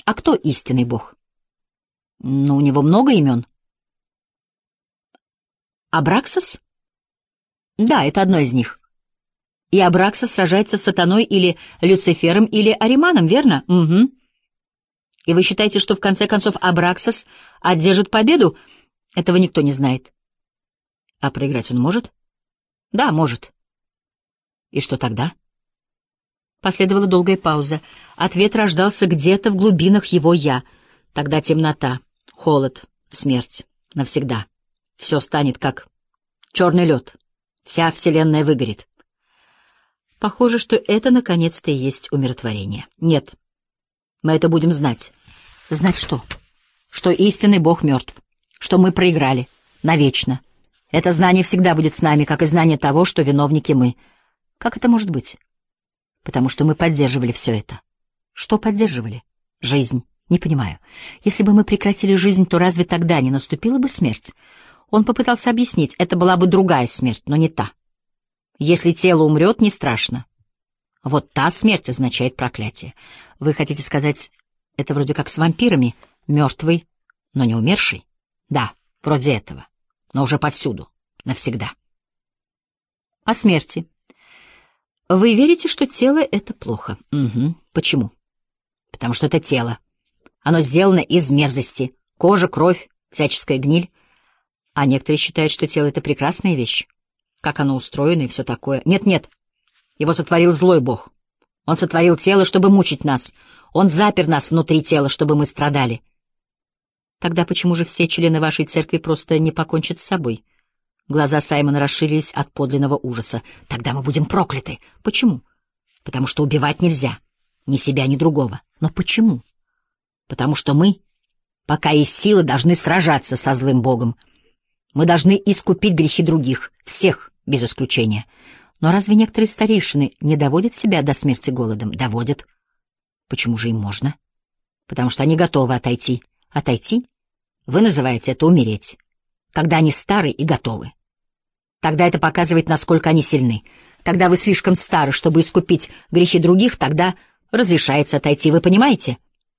А кто истинный бог? Ну, у него много имен. Абраксас? Да, это одно из них. И Абраксас сражается с сатаной или Люцифером или Ариманом, верно? Угу. И вы считаете, что в конце концов Абраксас одержит победу? Этого никто не знает. А проиграть он может? Да, может. И что тогда? Последовала долгая пауза. Ответ рождался где-то в глубинах его «я». Тогда темнота, холод, смерть. Навсегда. Все станет как черный лед. Вся вселенная выгорит. Похоже, что это наконец-то и есть умиротворение. Нет. Мы это будем знать. Знать что? Что истинный Бог мертв. Что мы проиграли. Навечно. Это знание всегда будет с нами, как и знание того, что виновники мы. Как это может быть? Потому что мы поддерживали все это. Что поддерживали? Жизнь. Не понимаю. Если бы мы прекратили жизнь, то разве тогда не наступила бы смерть? Он попытался объяснить, это была бы другая смерть, но не та. Если тело умрет, не страшно. Вот та смерть означает проклятие. Вы хотите сказать, это вроде как с вампирами, мертвый, но не умерший? Да, вроде этого, но уже повсюду, навсегда. О смерти. Вы верите, что тело — это плохо? Угу. Почему? Потому что это тело. Оно сделано из мерзости. Кожа, кровь, всяческая гниль. А некоторые считают, что тело — это прекрасная вещь. Как оно устроено и все такое. Нет-нет. Его сотворил злой Бог. Он сотворил тело, чтобы мучить нас. Он запер нас внутри тела, чтобы мы страдали. Тогда почему же все члены вашей церкви просто не покончат с собой? Глаза Саймона расширились от подлинного ужаса. Тогда мы будем прокляты. Почему? Потому что убивать нельзя. Ни себя, ни другого. Но почему? Потому что мы, пока есть силы, должны сражаться со злым Богом. Мы должны искупить грехи других, всех, без исключения. Но разве некоторые старейшины не доводят себя до смерти голодом? Доводят. Почему же им можно? Потому что они готовы отойти. Отойти? Вы называете это умереть. Когда они стары и готовы. Тогда это показывает, насколько они сильны. Когда вы слишком стары, чтобы искупить грехи других, тогда разрешается отойти. Вы понимаете?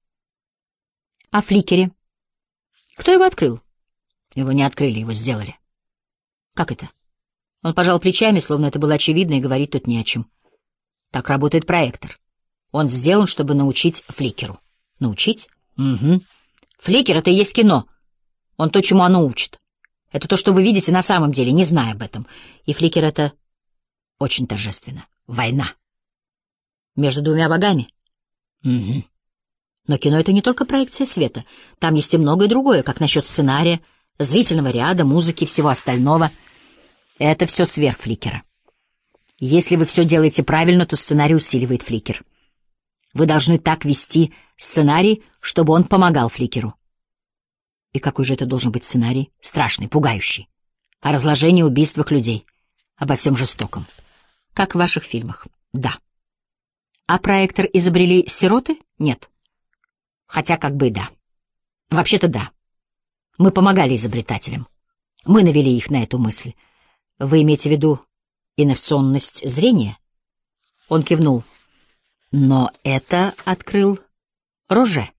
О фликере. Кто его открыл? Его не открыли, его сделали. Как это? Он пожал плечами, словно это было очевидно, и говорить тут не о чем. Так работает проектор. Он сделан, чтобы научить фликеру. Научить? Угу. Фликер — это и есть кино. Он то, чему оно учит. Это то, что вы видите на самом деле, не зная об этом. И фликер — это очень торжественно. Война. Между двумя богами? Угу. Но кино — это не только проекция света. Там есть и многое другое, как насчет сценария, зрительного ряда, музыки, всего остального. Это все сверх фликера. Если вы все делаете правильно, то сценарий усиливает фликер. Вы должны так вести сценарий, чтобы он помогал фликеру. И какой же это должен быть сценарий? Страшный, пугающий. О разложении, убийствах людей. Обо всем жестоком. Как в ваших фильмах. Да. А проектор изобрели сироты? Нет. Хотя как бы и да. Вообще-то да. Мы помогали изобретателям. Мы навели их на эту мысль. Вы имеете в виду инерционность зрения? Он кивнул. Но это открыл Роже.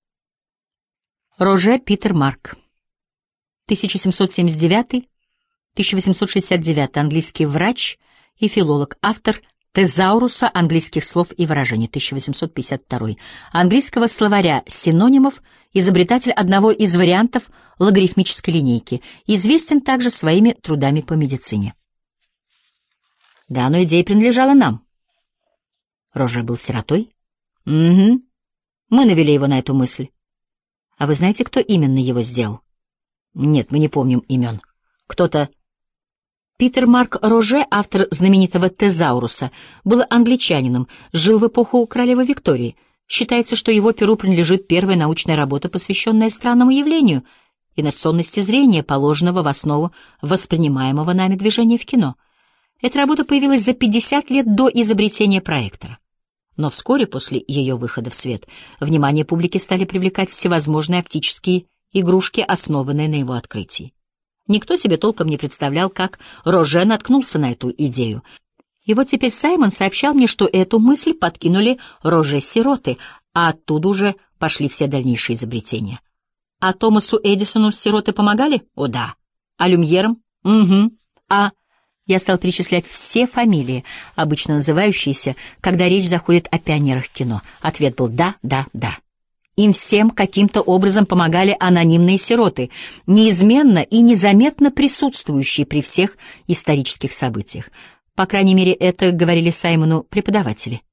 Роже Питер Марк. 1779-1869. Английский врач и филолог. Автор Тезауруса английских слов и выражений. 1852. Английского словаря синонимов. Изобретатель одного из вариантов логарифмической линейки. Известен также своими трудами по медицине. Да, но идея принадлежала нам. Роже был сиротой? Угу. Мы навели его на эту мысль. А вы знаете, кто именно его сделал? Нет, мы не помним имен. Кто-то... Питер Марк Роже, автор знаменитого Тезауруса, был англичанином, жил в эпоху королевы Виктории. Считается, что его перу принадлежит первая научная работа, посвященная странному явлению — инерционности зрения, положенного в основу воспринимаемого нами движения в кино. Эта работа появилась за 50 лет до изобретения проектора. Но вскоре после ее выхода в свет внимание публики стали привлекать всевозможные оптические игрушки, основанные на его открытии. Никто себе толком не представлял, как Роже наткнулся на эту идею. И вот теперь Саймон сообщал мне, что эту мысль подкинули Роже-сироты, а оттуда уже пошли все дальнейшие изобретения. А Томасу Эдисону сироты помогали? О, да. А Люмьерам? Угу. А... Я стал перечислять все фамилии, обычно называющиеся, когда речь заходит о пионерах кино. Ответ был «да, да, да». Им всем каким-то образом помогали анонимные сироты, неизменно и незаметно присутствующие при всех исторических событиях. По крайней мере, это говорили Саймону преподаватели.